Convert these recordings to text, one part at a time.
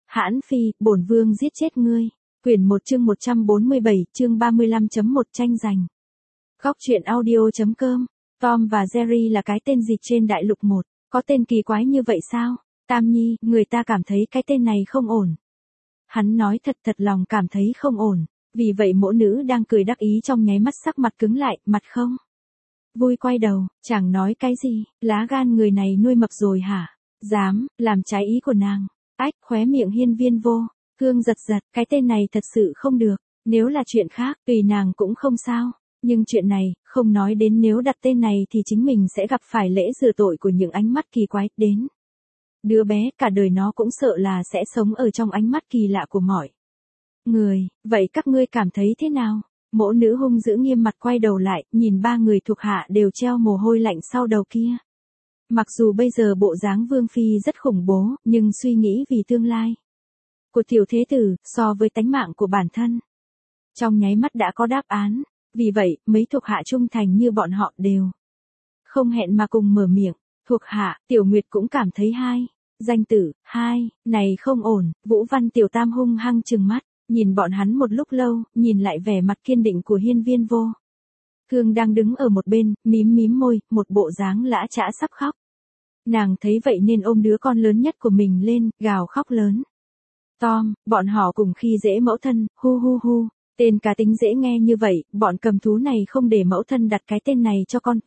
Hãn Phi, bổn vương giết chết ngươi. Quyển 1 chương 147, chương 35.1 tranh giành. Góc truyện audio.com. Tom và Jerry là cái tên dịch trên đại lục 1, có tên kỳ quái như vậy sao? Tam Nhi, người ta cảm thấy cái tên này không ổn. Hắn nói thật lòng cảm thấy không ổn, vì vậy mỗ nữ đang cười đắc ý trong nháy mắt sắc mặt cứng lại, mặt không vui quay đầu, chẳng nói cái gì, lá gan người này nuôi mập rồi hả? Dám, làm trái ý của nàng. Ách, khóe miệng Hiên Viên Vô Thương giật, cái tên này thật sự không được, nếu là chuyện khác, tùy nàng cũng không sao. Nhưng chuyện này, không nói đến nếu đặt tên này thì chính mình sẽ gặp phải lễ rửa tội của những ánh mắt kỳ quái đến. Đứa bé cả đời nó cũng sợ là sẽ sống ở trong ánh mắt kỳ lạ của mọi người, vậy các ngươi cảm thấy thế nào? Mỗ nữ hung dữ nghiêm mặt quay đầu lại, nhìn ba người thuộc hạ đều treo mồ hôi lạnh sau đầu kia. Mặc dù bây giờ bộ dáng Vương Phi rất khủng bố, nhưng suy nghĩ vì tương lai của tiểu thế tử, so với tánh mạng của bản thân, trong nháy mắt đã có đáp án. Vì vậy, mấy thuộc hạ trung thành như bọn họ đều không hẹn mà cùng mở miệng. Thuộc hạ, Tiểu Nguyệt cũng cảm thấy danh tử, này không ổn. Vũ Văn Tiểu Tam hung hăng trừng mắt, nhìn bọn hắn một lúc lâu, nhìn lại vẻ mặt kiên định của Hiên Viên Vô Thương đang đứng ở một bên, mím môi, một bộ dáng lã chã sắp khóc. Nàng thấy vậy nên ôm đứa con lớn nhất của mình lên, gào khóc lớn. Tom, bọn họ cùng khi dễ mẫu thân, hu. Tên cá tính dễ nghe như vậy, bọn cầm thú này không để mẫu thân đặt cái tên này cho con,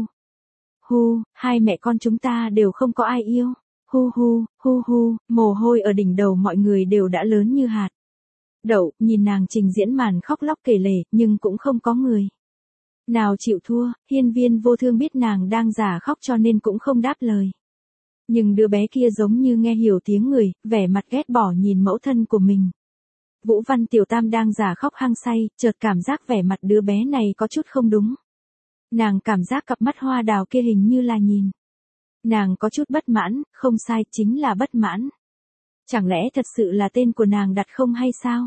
hu, hai mẹ con chúng ta đều không có ai yêu, hu, mồ hôi ở đỉnh đầu mọi người đều đã lớn như hạt đậu, nhìn nàng trình diễn màn khóc lóc kể lể, nhưng cũng không có người nào chịu thua. Hiên Viên Vô Thương biết nàng đang giả khóc cho nên cũng không đáp lời. Nhưng đứa bé kia giống như nghe hiểu tiếng người, vẻ mặt ghét bỏ nhìn mẫu thân của mình. Vũ Văn Tiểu Tam đang giả khóc hăng say, chợt cảm giác vẻ mặt đứa bé này có chút không đúng. Nàng cảm giác cặp mắt hoa đào kia hình như là nhìn nàng có chút bất mãn, không sai, chính là bất mãn. Chẳng lẽ thật sự là tên của nàng đặt không hay sao?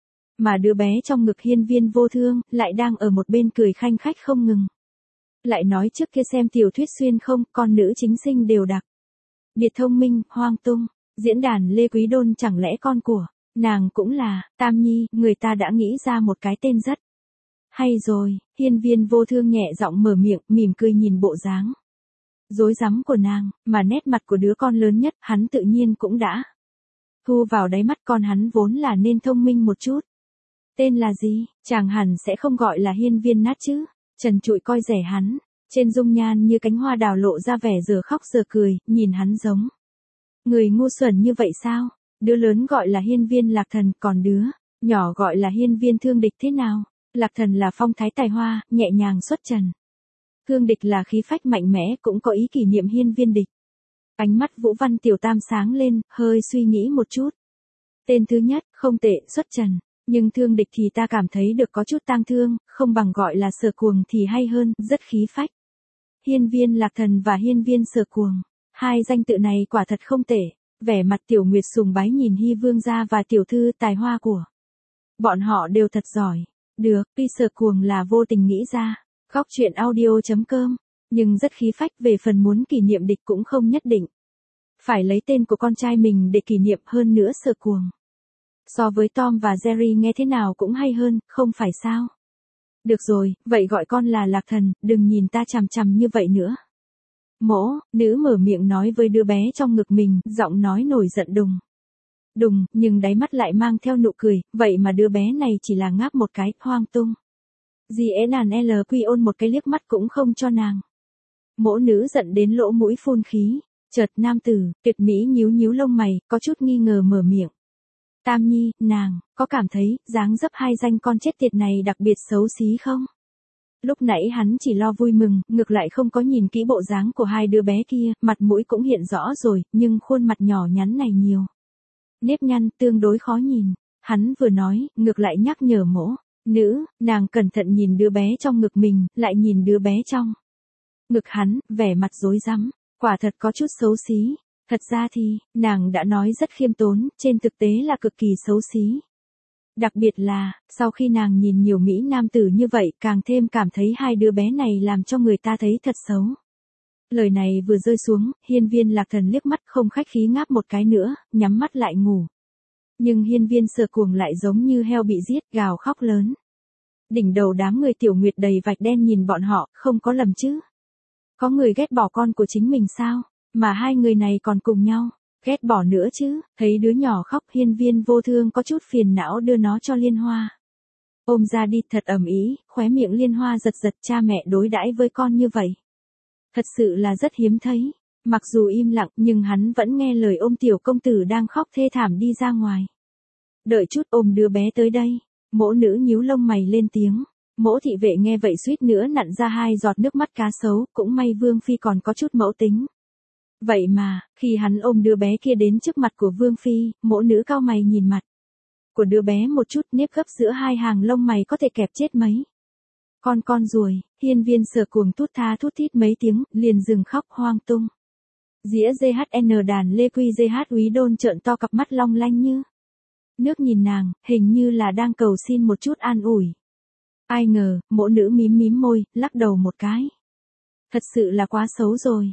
Mà đứa bé trong ngực Hiên Viên Vô Thương, lại đang ở một bên cười khanh khách không ngừng. Lại nói trước kia xem tiểu thuyết xuyên không, con nữ chính sinh đều đặc biệt thông minh, hoang tung. Diễn đàn Lê Quý Đôn chẳng lẽ con của nàng cũng là Tam Nhi, người ta đã nghĩ ra một cái tên rất hay rồi. Hiên Viên Vô Thương nhẹ giọng mở miệng, mỉm cười nhìn bộ dáng rối rắm của nàng, mà nét mặt của đứa con lớn nhất, hắn tự nhiên cũng đã thu vào đáy mắt. Con hắn vốn là nên thông minh một chút. Tên là gì? Chàng hẳn sẽ không gọi là Hiên Viên Nát chứ? Trần Trụi coi rẻ hắn, trên dung nhan như cánh hoa đào lộ ra vẻ giờ khóc giờ cười, nhìn hắn giống người ngu xuẩn như vậy sao? Đứa lớn gọi là Hiên Viên Lạc Thần, còn đứa nhỏ gọi là Hiên Viên Thương Địch thế nào? Lạc Thần là phong thái tài hoa, nhẹ nhàng xuất trần. Thương Địch là khí phách mạnh mẽ, cũng có ý kỷ niệm Hiên Viên Địch. Ánh mắt Vũ Văn Tiểu Tam sáng lên, hơi suy nghĩ một chút. Tên thứ nhất, không tệ, xuất trần. Nhưng Thương Địch thì ta cảm thấy được có chút tang thương, không bằng gọi là Sở Cuồng thì hay hơn, rất khí phách. Hiên Viên Lạc Thần và Hiên Viên Sở Cuồng, hai danh tự này quả thật không tệ. Vẻ mặt Tiểu Nguyệt sùng bái nhìn Hy Vương gia và tiểu thư tài hoa của bọn họ đều thật giỏi. Được, tuy Sở Cuồng là vô tình nghĩ ra. Góc truyện audio.com, nhưng rất khí phách. Về phần muốn kỷ niệm địch cũng không nhất định phải lấy tên của con trai mình để kỷ niệm. Hơn nữa Sở Cuồng so với Tom và Jerry nghe thế nào cũng hay hơn, không phải sao? Được rồi, vậy gọi con là Lạc Thần, đừng nhìn ta chằm như vậy nữa. Mỗ nữ mở miệng nói với đứa bé trong ngực mình, giọng nói nổi giận đùng, nhưng đáy mắt lại mang theo nụ cười. Vậy mà đứa bé này chỉ là ngáp một cái, hoang tung. GNLQ ôn một cái liếc mắt cũng không cho nàng. Mỗ nữ giận đến lỗ mũi phun khí. Chợt nam tử tuyệt mỹ nhíu lông mày, có chút nghi ngờ mở miệng. Tam Nhi, nàng có cảm thấy dáng dấp hai danh con chết tiệt này đặc biệt xấu xí không? Lúc nãy hắn chỉ lo vui mừng, ngược lại không có nhìn kỹ bộ dáng của hai đứa bé kia. Mặt mũi cũng hiện rõ rồi, nhưng khuôn mặt nhỏ nhắn này nhiều nếp nhăn, tương đối khó nhìn. Hắn vừa nói, ngược lại nhắc nhở mỗ nữ, nàng cẩn thận nhìn đứa bé trong ngực mình, lại nhìn đứa bé trong ngực hắn, vẻ mặt rối rắm, quả thật có chút xấu xí. Thật ra thì, nàng đã nói rất khiêm tốn, trên thực tế là cực kỳ xấu xí. Đặc biệt là, sau khi nàng nhìn nhiều mỹ nam tử như vậy, càng thêm cảm thấy hai đứa bé này làm cho người ta thấy thật xấu. Lời này vừa rơi xuống, Hiên Viên Lạc Thần liếc mắt không khách khí ngáp một cái nữa, nhắm mắt lại ngủ. Nhưng hiên viên Sở Cuồng lại giống như heo bị giết, gào khóc lớn. Đỉnh đầu đám người Tiểu Nguyệt đầy vạch đen nhìn bọn họ, không có lầm chứ. Có người ghét bỏ con của chính mình sao, mà hai người này còn cùng nhau, ghét bỏ nữa chứ. Thấy đứa nhỏ khóc, hiên viên vô thương có chút phiền não đưa nó cho Liên Hoa. Ôm ra đi thật ầm ĩ, khóe miệng Liên Hoa giật giật, cha mẹ đối đãi với con như vậy. Thật sự là rất hiếm thấy. Mặc dù im lặng nhưng hắn vẫn nghe lời ôm tiểu công tử đang khóc thê thảm đi ra ngoài. Đợi chút, ôm đứa bé tới đây. Mỗ nữ nhíu lông mày lên tiếng. Mỗ thị vệ nghe vậy suýt nữa nặn ra 2 giọt nước mắt cá sấu, cũng may Vương Phi còn có chút mẫu tính. Vậy mà, khi hắn ôm đứa bé kia đến trước mặt của Vương Phi, mỗ nữ cau mày nhìn mặt của đứa bé một chút, nếp gấp giữa 2 hàng lông mày có thể kẹp chết mấy con ruồi. Hiên viên Sở Cuồng thút tha thút thít mấy tiếng, liền dừng khóc hoang tung. Dĩa GHN đàn Lê Quy GH Úy Đôn trợn to cặp mắt long lanh như nước nhìn nàng, hình như là đang cầu xin một chút an ủi. Ai ngờ, mỗ nữ mím mím môi, lắc đầu một cái. Thật sự là quá xấu rồi.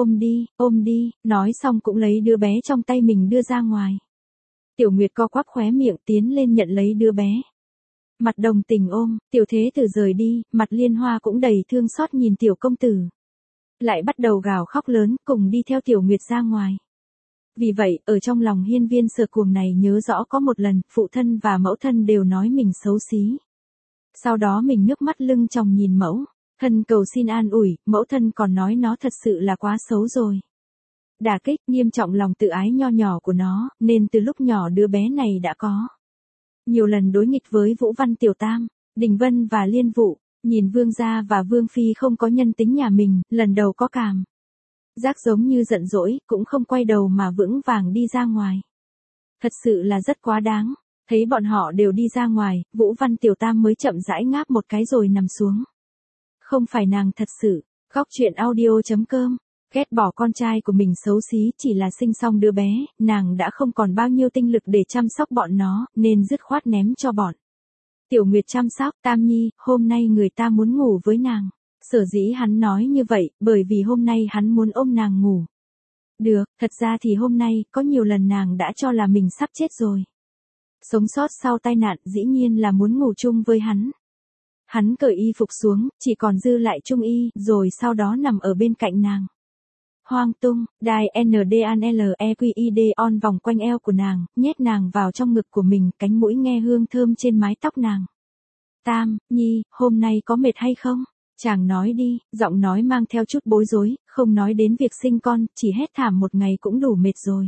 Ôm đi, nói xong cũng lấy đứa bé trong tay mình đưa ra ngoài. Tiểu Nguyệt co quắp khóe miệng tiến lên nhận lấy đứa bé. Mặt đồng tình ôm, Tiểu Thế Tử rời đi, mặt Liên Hoa cũng đầy thương xót nhìn tiểu công tử. Lại bắt đầu gào khóc lớn, cùng đi theo Tiểu Nguyệt ra ngoài. Vì vậy, ở trong lòng hiên viên Sở Cuồng này nhớ rõ có một lần, phụ thân và mẫu thân đều nói mình xấu xí. Sau đó mình nước mắt lưng tròng nhìn mẫu thân cầu xin an ủi, mẫu thân còn nói nó thật sự là quá xấu rồi. Đả kích nghiêm trọng lòng tự ái nho nhỏ của nó, nên từ lúc nhỏ đứa bé này đã có nhiều lần đối nghịch với Vũ Văn Tiểu Tam, Đình Vân và Liên Vụ. Nhìn Vương gia và Vương Phi không có nhân tính nhà mình, lần đầu có cảm giác giống như giận dỗi, cũng không quay đầu mà vững vàng đi ra ngoài. Thật sự là rất quá đáng. Thấy bọn họ đều đi ra ngoài, Vũ Văn Tiểu Tam mới chậm rãi ngáp một cái rồi nằm xuống. Không phải nàng thật sự. Góc truyện audio.com. Ghét bỏ con trai của mình xấu xí, chỉ là sinh xong đứa bé, nàng đã không còn bao nhiêu tinh lực để chăm sóc bọn nó, nên dứt khoát ném cho bọn Tiểu Nguyệt chăm sóc. Tam Nhi, hôm nay người ta muốn ngủ với nàng. Sở dĩ hắn nói như vậy, bởi vì hôm nay hắn muốn ôm nàng ngủ. Được, thật ra thì hôm nay, có nhiều lần nàng đã cho là mình sắp chết rồi. Sống sót sau tai nạn dĩ nhiên là muốn ngủ chung với hắn. Hắn cởi y phục xuống, chỉ còn dư lại trung y, rồi sau đó nằm ở bên cạnh nàng. Hoang tung, đai NDANLEQID on vòng quanh eo của nàng, nhét nàng vào trong ngực của mình, cánh mũi nghe hương thơm trên mái tóc nàng. Tam Nhi, hôm nay có mệt hay không? Chàng nói đi, giọng nói mang theo chút bối rối, không nói đến việc sinh con, chỉ hét thảm một ngày cũng đủ mệt rồi.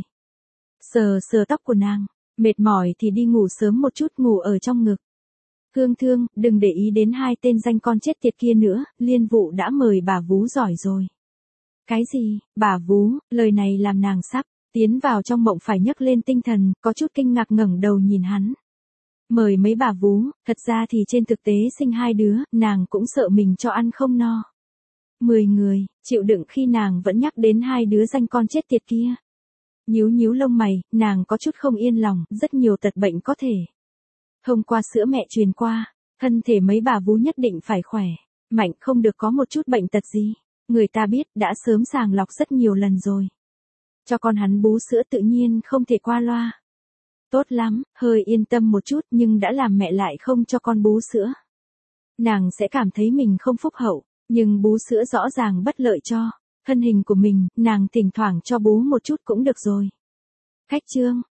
Sờ tóc của nàng, mệt mỏi thì đi ngủ sớm một chút, ngủ ở trong ngực. Hương thương, đừng để ý đến 2 tên danh con chết tiệt kia nữa, Liên Vụ đã mời bà vú giỏi rồi. Cái gì, bà vú, lời này làm nàng sắp tiến vào trong mộng phải nhấc lên tinh thần, có chút kinh ngạc ngẩng đầu nhìn hắn. Mời mấy bà vú, thật ra thì trên thực tế sinh 2 đứa, nàng cũng sợ mình cho ăn không no. 10 người, chịu đựng khi nàng vẫn nhắc đến 2 đứa danh con chết tiệt kia. Nhíu lông mày, nàng có chút không yên lòng, rất nhiều tật bệnh có thể thông qua sữa mẹ truyền qua, thân thể mấy bà vú nhất định phải khỏe, mạnh, không được có một chút bệnh tật gì. Người ta biết, đã sớm sàng lọc rất nhiều lần rồi. Cho con hắn bú sữa tự nhiên không thể qua loa. Tốt lắm, hơi yên tâm một chút, nhưng đã làm mẹ lại không cho con bú sữa. Nàng sẽ cảm thấy mình không phúc hậu, nhưng bú sữa rõ ràng bất lợi cho thân hình của mình, nàng thỉnh thoảng cho bú một chút cũng được rồi. Khách trương,